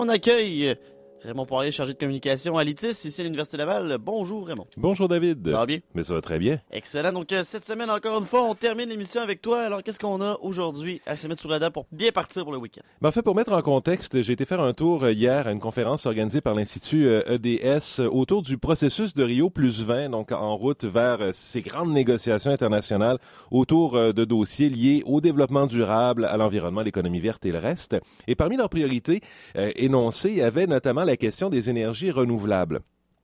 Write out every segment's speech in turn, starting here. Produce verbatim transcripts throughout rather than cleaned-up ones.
On accueille Raymond Poirier, chargé de communication à l'I T I S, ici à l'Université Laval. Bonjour Raymond. Bonjour David. Ça va bien? Mais ça va très bien. Excellent. Donc euh, cette semaine, encore une fois, on termine l'émission avec toi. Alors qu'est-ce qu'on a aujourd'hui à se mettre sous la dent pour bien partir pour le week-end? Ben, en fait, pour mettre en contexte, j'ai été faire un tour hier à une conférence organisée par l'Institut E D S autour du processus de Rio plus vingt, donc en route vers ces grandes négociations internationales autour de dossiers liés au développement durable, à l'environnement, l'économie verte et le reste. Et parmi leurs priorités euh, énoncées, il y avait notamment la question des énergies renouvelables.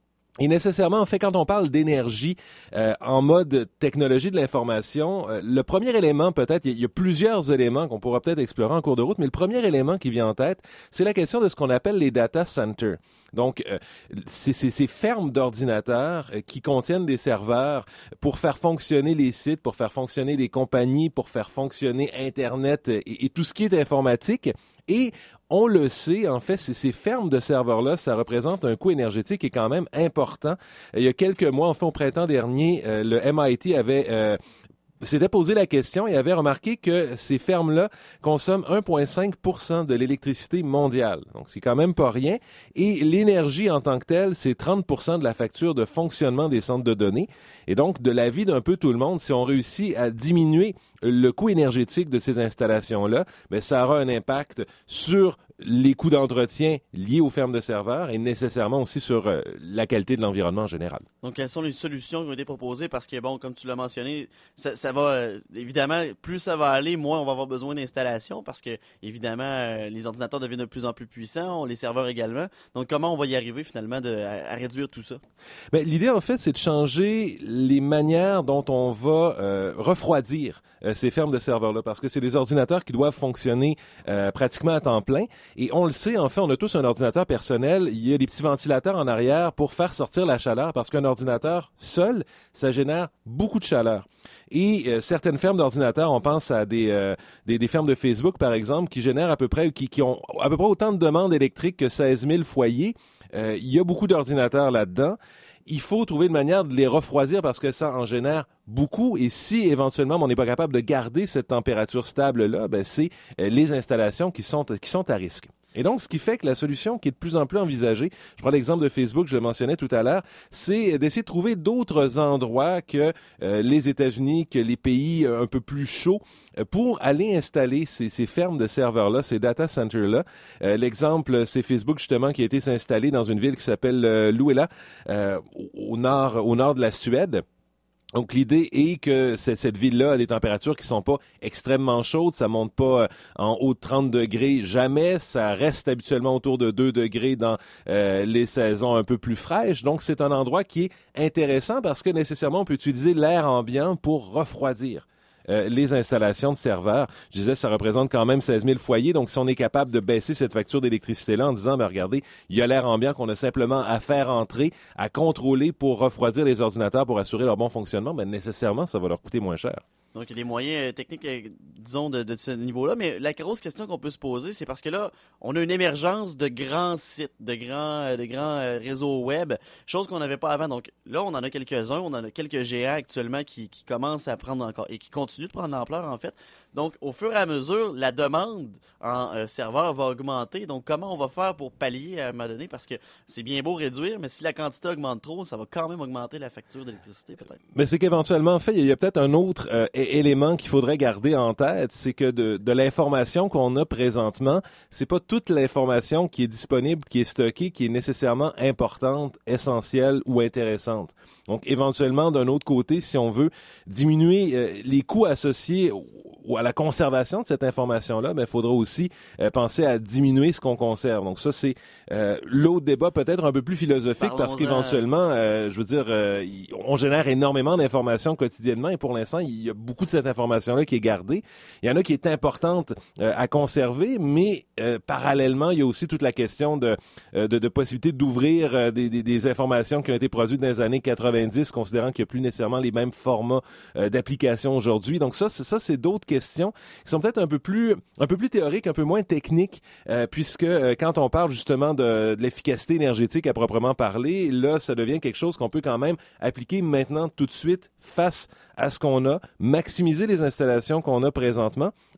Et nécessairement, en fait, quand on parle d'énergie euh, en mode technologie de l'information, euh, le premier élément, peut-être, il y, y a plusieurs éléments qu'on pourra peut-être explorer en cours de route, mais le premier élément qui vient en tête, c'est la question de ce qu'on appelle les data centers. Donc, euh, c'est ces fermes d'ordinateurs euh, qui contiennent des serveurs pour faire fonctionner les sites, pour faire fonctionner des compagnies, pour faire fonctionner Internet et, et tout ce qui est informatique. Et on le sait, en fait, ces fermes de serveurs-là, ça représente un coût énergétique qui est quand même important. Il y a quelques mois, enfin au printemps dernier, euh, le M I T avait... Euh, s'était posé la question et avait remarqué que ces fermes-là consomment un virgule cinq pour cent de l'électricité mondiale. Donc, c'est quand même pas rien. Et l'énergie en tant que telle, c'est trente pour cent de la facture de fonctionnement des centres de données. Et donc, de l'avis d'un peu tout le monde, si on réussit à diminuer le coût énergétique de ces installations-là, bien, ça aura un impact sur les coûts d'entretien liés aux fermes de serveurs et nécessairement aussi sur euh, la qualité de l'environnement en général. Donc, quelles sont les solutions qui ont été proposées? Parce que, bon, comme tu l'as mentionné, ça, ça va, euh, évidemment, plus ça va aller, moins on va avoir besoin d'installations parce que, évidemment, euh, les ordinateurs deviennent de plus en plus puissants, les serveurs également. Donc, comment on va y arriver, finalement, de, à, à réduire tout ça? Bien, l'idée, en fait, c'est de changer les manières dont on va euh, refroidir euh, ces fermes de serveurs-là parce que c'est des ordinateurs qui doivent fonctionner euh, pratiquement à temps plein. Et on le sait, en fait, on a tous un ordinateur personnel. Il y a des petits ventilateurs en arrière pour faire sortir la chaleur parce qu'un ordinateur seul, ça génère beaucoup de chaleur. Et euh, certaines fermes d'ordinateurs, on pense à des, euh, des des fermes de Facebook, par exemple, qui génèrent à peu près, qui, qui ont à peu près autant de demandes électriques que seize mille foyers. Euh, il y a beaucoup d'ordinateurs là-dedans. Il faut trouver une manière de les refroidir parce que ça en génère beaucoup. Et si éventuellement on n'est pas capable de garder cette température stable-là, ben c'est les installations qui sont qui sont à risque. Et donc, ce qui fait que la solution qui est de plus en plus envisagée, je prends l'exemple de Facebook, je le mentionnais tout à l'heure, c'est d'essayer de trouver d'autres endroits que euh, les États-Unis, que les pays un peu plus chauds, euh, pour aller installer ces, ces fermes de serveurs-là, ces data centers-là. Euh, l'exemple, c'est Facebook justement qui a été s'installer dans une ville qui s'appelle euh, Luleå, euh, au nord, au nord de la Suède. Donc, l'idée est que cette, cette ville-là a des températures qui sont pas extrêmement chaudes. Ça monte pas en haut de trente degrés jamais. Ça reste habituellement autour de deux degrés dans euh, les saisons un peu plus fraîches. Donc, c'est un endroit qui est intéressant parce que nécessairement, on peut utiliser l'air ambiant pour refroidir Euh, les installations de serveurs. Je disais, ça représente quand même seize mille foyers. Donc, si on est capable de baisser cette facture d'électricité-là en disant, ben regardez, il y a l'air ambiant qu'on a simplement à faire entrer, à contrôler pour refroidir les ordinateurs pour assurer leur bon fonctionnement, ben nécessairement, ça va leur coûter moins cher. Donc, il y a des moyens euh, techniques, euh, disons, de, de ce niveau-là. Mais la grosse question qu'on peut se poser, c'est parce que là, on a une émergence de grands sites, de grands, euh, de grands euh, réseaux web, chose qu'on n'avait pas avant. Donc là, on en a quelques-uns, on en a quelques géants actuellement qui, qui commencent à prendre encore et qui continuent de prendre l'ampleur, en fait. Donc, au fur et à mesure, la demande en euh, serveur va augmenter. Donc, comment on va faire pour pallier à un moment donné? Parce que c'est bien beau réduire, mais si la quantité augmente trop, ça va quand même augmenter la facture d'électricité, peut-être. Mais c'est qu'éventuellement, en fait, il y a peut-être un autre euh, élément qu'il faudrait garder en tête, c'est que de, de l'information qu'on a présentement, c'est pas toute l'information qui est disponible, qui est stockée, qui est nécessairement importante, essentielle ou intéressante. Donc, éventuellement, d'un autre côté, si on veut diminuer euh, les coûts associés au ou à la conservation de cette information-là, ben, il faudra aussi euh, penser à diminuer ce qu'on conserve. Donc ça, c'est euh, l'autre débat peut-être un peu plus philosophique. Parlons-en. Parce qu'éventuellement, euh, je veux dire, euh, on génère énormément d'informations quotidiennement et pour l'instant, il y a beaucoup de cette information-là qui est gardée. Il y en a qui est importante euh, à conserver, mais euh, parallèlement, il y a aussi toute la question de, euh, de, de possibilité d'ouvrir euh, des, des, des informations qui ont été produites dans les années quatre-vingt-dix, considérant qu'il n'y a plus nécessairement les mêmes formats euh, d'application aujourd'hui. Donc ça, c'est, ça, c'est d'autres questions questions qui sont peut-être un peu plus un peu plus théoriques, un peu moins techniques, euh, puisque euh, quand on parle justement de, de l'efficacité énergétique à proprement parler, là, ça devient quelque chose qu'on peut quand même appliquer maintenant tout de suite face à ce qu'on a, maximiser les installations qu'on a présentement et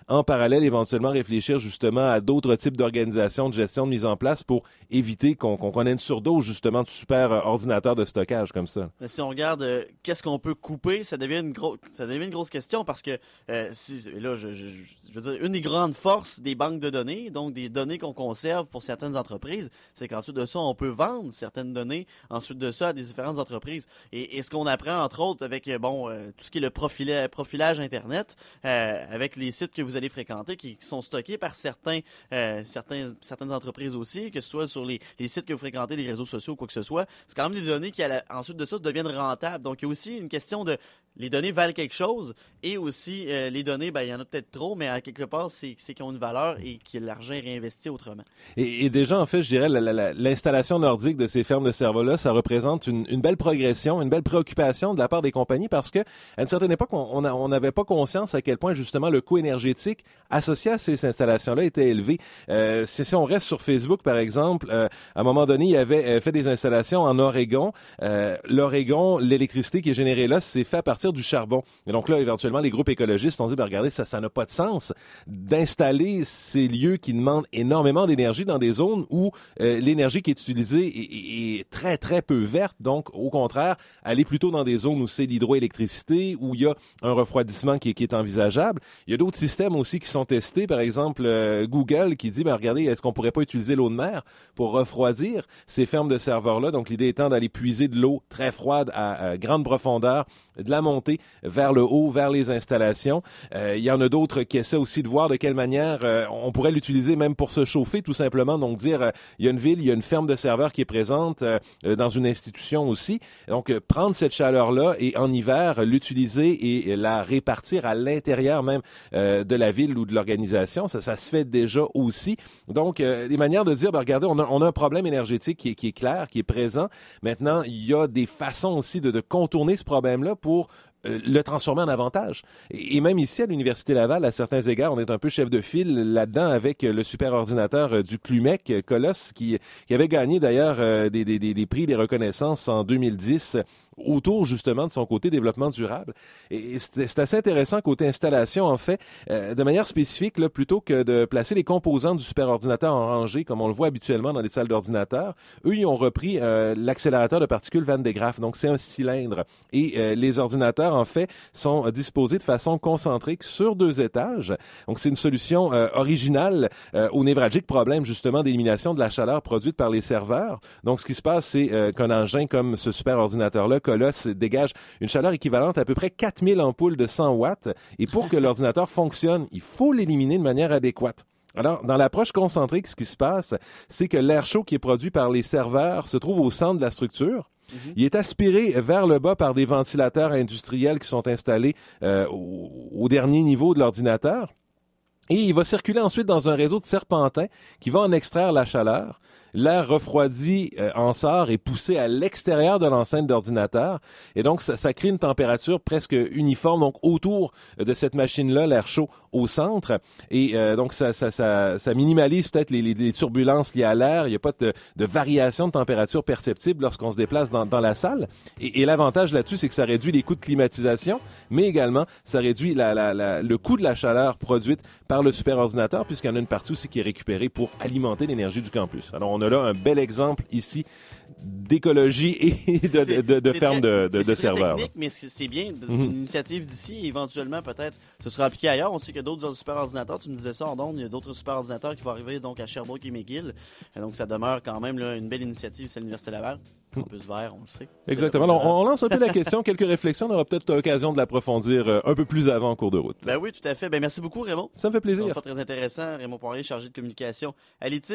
en parallèle, éventuellement réfléchir justement à d'autres types d'organisations, de gestion de mise en place pour éviter qu'on, qu'on connaisse une surdose justement de super euh, ordinateurs de stockage comme ça. Mais si on regarde euh, qu'est-ce qu'on peut couper, ça devient une grosse, ça devient une grosse question parce que euh, si, là, je, je, je veux dire, une des grandes forces des banques de données, donc des données qu'on conserve pour certaines entreprises, c'est qu'ensuite de ça, on peut vendre certaines données ensuite de ça à des différentes entreprises. Et, et ce qu'on apprend entre autres avec bon euh, tout ce qui est le profilage, profilage internet, euh, avec les sites que vous allez fréquenter, qui, qui sont stockés par certains, euh, certains, certaines entreprises aussi, que ce soit sur les, les sites que vous fréquentez, les réseaux sociaux ou quoi que ce soit, c'est quand même des données qui, à la, ensuite de ça, deviennent rentables. Donc, il y a aussi une question de les données valent quelque chose et aussi euh, les données, ben il y en a peut-être trop, mais à quelque part, c'est, c'est qu'ils ont une valeur et que l'argent est réinvesti autrement. Et, et déjà, en fait, je dirais, la, la, la, l'installation nordique de ces fermes de cerveaux-là, ça représente une, une belle progression, une belle préoccupation de la part des compagnies parce que à une certaine époque, on on n'avait pas conscience à quel point, justement, le coût énergétique associé à ces installations-là était élevé. Euh, si, si on reste sur Facebook, par exemple, euh, à un moment donné, il avait euh, fait des installations en Oregon. Euh, L'Oregon, l'électricité qui est générée là, c'est fait à partir du charbon. Et donc là, éventuellement, les groupes écologistes ont dit, ben regardez, ça, ça n'a pas de sens d'installer ces lieux qui demandent énormément d'énergie dans des zones où euh, l'énergie qui est utilisée est, est très, très peu verte. Donc, au contraire, aller plutôt dans des zones où c'est l'hydroélectricité, où il y a un refroidissement qui est, qui est envisageable. Il y a d'autres systèmes aussi qui sont testés. Par exemple, euh, Google qui dit, ben regardez, est-ce qu'on pourrait pas utiliser l'eau de mer pour refroidir ces fermes de serveurs-là? Donc, l'idée étant d'aller puiser de l'eau très froide à, à grande profondeur, de la monter vers le haut, vers les installations. Euh, il y en a d'autres qui essaient aussi de voir de quelle manière euh, on pourrait l'utiliser même pour se chauffer, tout simplement. Donc, dire, euh, il y a une ville, il y a une ferme de serveurs qui est présente euh, dans une institution aussi. Donc, euh, prendre cette chaleur-là et en hiver, l'utiliser et la répartir à l'intérieur même euh, de la ville ou de l'organisation, ça, ça se fait déjà aussi. Donc, euh, des manières de dire, ben, regardez, on a, on a un problème énergétique qui est, qui est clair, qui est présent. Maintenant, il y a des façons aussi de, de contourner ce problème-là pour le transformer en avantage. Et même ici, à l'Université Laval, à certains égards, on est un peu chef de file là-dedans avec le superordinateur du Clumec, Colosse, qui, qui avait gagné d'ailleurs des, des, des prix, des reconnaissances en deux mille dix autour justement de son côté développement durable. Et c'est, c'est assez intéressant côté installation, en fait, euh, de manière spécifique, là, plutôt que de placer les composants du superordinateur en rangée, comme on le voit habituellement dans les salles d'ordinateur, eux, ils ont repris euh, l'accélérateur de particules Van de Graaff. Donc, c'est un cylindre. Et euh, les ordinateurs, en fait, sont disposés de façon concentrique sur deux étages. Donc, c'est une solution euh, originale euh, au névralgique problème, justement, d'élimination de la chaleur produite par les serveurs. Donc, ce qui se passe, c'est euh, qu'un engin comme ce superordinateur-là, Colosse, dégage une chaleur équivalente à à peu près quatre mille ampoules de cent watts. Et pour que l'ordinateur fonctionne, il faut l'éliminer de manière adéquate. Alors, dans l'approche concentrique, ce qui se passe, c'est que l'air chaud qui est produit par les serveurs se trouve au centre de la structure. Mm-hmm. Il est aspiré vers le bas par des ventilateurs industriels qui sont installés euh, au, au dernier niveau de l'ordinateur. Et il va circuler ensuite dans un réseau de serpentins qui va en extraire la chaleur. L'air refroidi euh, en sort et poussé à l'extérieur de l'enceinte d'ordinateur. Et donc, ça, ça crée une température presque uniforme. Donc, autour de cette machine-là, l'air chaud au centre. Et euh, donc, ça, ça, ça, ça minimalise peut-être les, les, les turbulences liées à l'air. Il n'y a pas de, de variation de température perceptible lorsqu'on se déplace dans, dans la salle. Et, et l'avantage là-dessus, c'est que ça réduit les coûts de climatisation, mais également, ça réduit la, la, la, le coût de la chaleur produite par le superordinateur, puisqu'il y en a une partie aussi qui est récupérée pour alimenter l'énergie du campus. Alors, on a là un bel exemple ici d'écologie et de, de, de, de ferme de, de, de serveurs. C'est technique, mais c'est bien. C'est une mm-hmm. initiative d'ici. Éventuellement, peut-être, ce sera appliqué ailleurs. On sait qu'il y a d'autres superordinateurs. Tu me disais ça, en donne. Il y a d'autres superordinateurs qui vont arriver donc à Sherbrooke et McGill. Et donc, ça demeure quand même là, une belle initiative. C'est l'Université Laval. Campus vert, on le sait. Exactement. Alors, on lance un peu la question. Quelques réflexions. On aura peut-être l'occasion de l'approfondir euh, un peu plus avant en cours de route. Ben oui, tout à fait. Ben merci beaucoup, Raymond. Ça me fait plaisir. Ça très intéressant. Raymond Poirier, chargé de communication à l'I T I S.